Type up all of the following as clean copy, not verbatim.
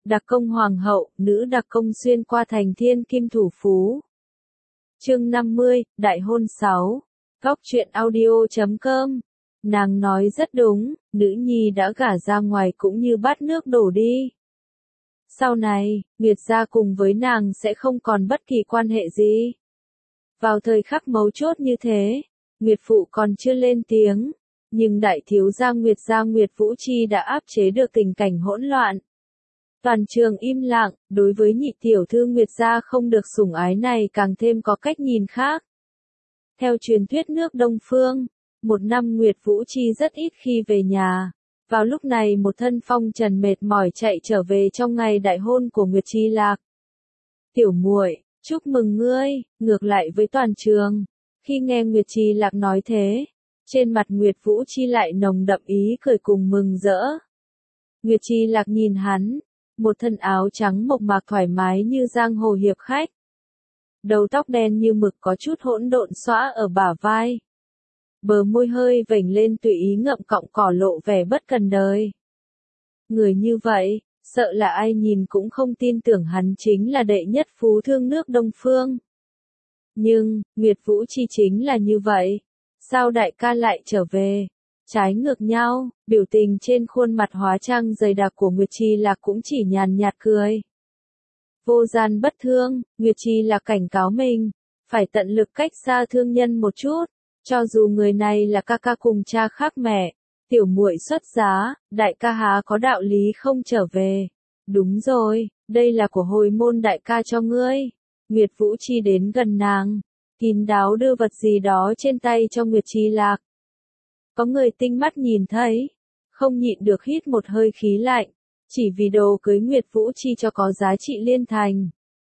Đặc công hoàng hậu, nữ đặc công xuyên qua thành thiên kim thủ phú. Chương 50, Đại hôn 6. Góc truyện audio.com. Nàng nói rất đúng, nữ nhi đã gả ra ngoài cũng như bát nước đổ đi. Sau này, Nguyệt gia cùng với nàng sẽ không còn bất kỳ quan hệ gì. Vào thời khắc mấu chốt như thế, Nguyệt phụ còn chưa lên tiếng, nhưng đại thiếu gia Nguyệt Vũ Chi đã áp chế được tình cảnh hỗn loạn. Toàn trường im lặng, đối với nhị tiểu thư Nguyệt gia không được sủng ái này càng thêm có cách nhìn khác. Theo truyền thuyết nước Đông Phương, một năm Nguyệt Vũ Chi rất ít khi về nhà. Vào lúc này một thân phong trần mệt mỏi chạy trở về trong ngày đại hôn của Nguyệt Chi Lạc. Tiểu muội, chúc mừng ngươi, ngược lại với toàn trường. Khi nghe Nguyệt Chi Lạc nói thế, trên mặt Nguyệt Vũ Chi lại nồng đậm ý cười cùng mừng rỡ. Nguyệt Chi Lạc nhìn hắn, một thân áo trắng mộc mạc thoải mái như giang hồ hiệp khách. Đầu tóc đen như mực có chút hỗn độn xõa ở bả vai. Bờ môi hơi vểnh lên tùy ý ngậm cọng cỏ lộ vẻ bất cần đời. Người như vậy, sợ là ai nhìn cũng không tin tưởng hắn chính là đệ nhất phú thương nước Đông Phương. Nhưng, Nguyệt Vũ Chi chính là như vậy. Sao đại ca lại trở về? Trái ngược nhau, biểu tình trên khuôn mặt hóa trang dày đặc của Nguyệt Chi Lạc cũng chỉ nhàn nhạt cười. Vô gian bất thương, Nguyệt Chi Lạc cảnh cáo mình, phải tận lực cách xa thương nhân một chút, cho dù người này là ca ca cùng cha khác mẹ, tiểu muội xuất giá, đại ca há có đạo lý không trở về. Đúng rồi, đây là của hồi môn đại ca cho ngươi. Nguyệt Vũ Chi đến gần nàng, kín đáo đưa vật gì đó trên tay cho Nguyệt Chi Lạc. Có người tinh mắt nhìn thấy, không nhịn được hít một hơi khí lạnh, chỉ vì đồ cưới Nguyệt Vũ Chi cho có giá trị liên thành.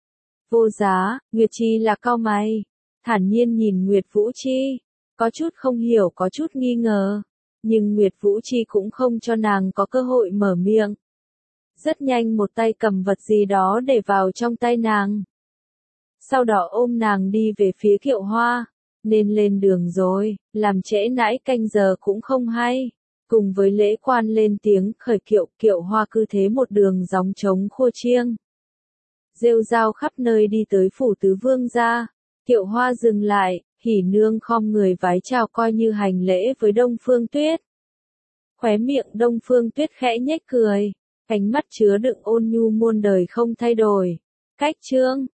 Vô giá, Nguyệt Chi Lạc cau mày, thản nhiên nhìn Nguyệt Vũ Chi, có chút không hiểu có chút nghi ngờ, nhưng Nguyệt Vũ Chi cũng không cho nàng có cơ hội mở miệng. Rất nhanh một tay cầm vật gì đó để vào trong tay nàng. Sau đó ôm nàng đi về phía Kiệu Hoa, nên lên đường rồi, làm trễ nãi canh giờ cũng không hay. Cùng với lễ quan lên tiếng khởi kiệu, Kiệu Hoa cứ thế một đường gióng trống khua chiêng. Rêu rao khắp nơi đi tới phủ tứ vương gia. Kiệu Hoa dừng lại, hỉ nương khom người vái chào coi như hành lễ với Đông Phương Tuyết. Khóe miệng Đông Phương Tuyết khẽ nhếch cười, ánh mắt chứa đựng ôn nhu muôn đời không thay đổi. Cách chương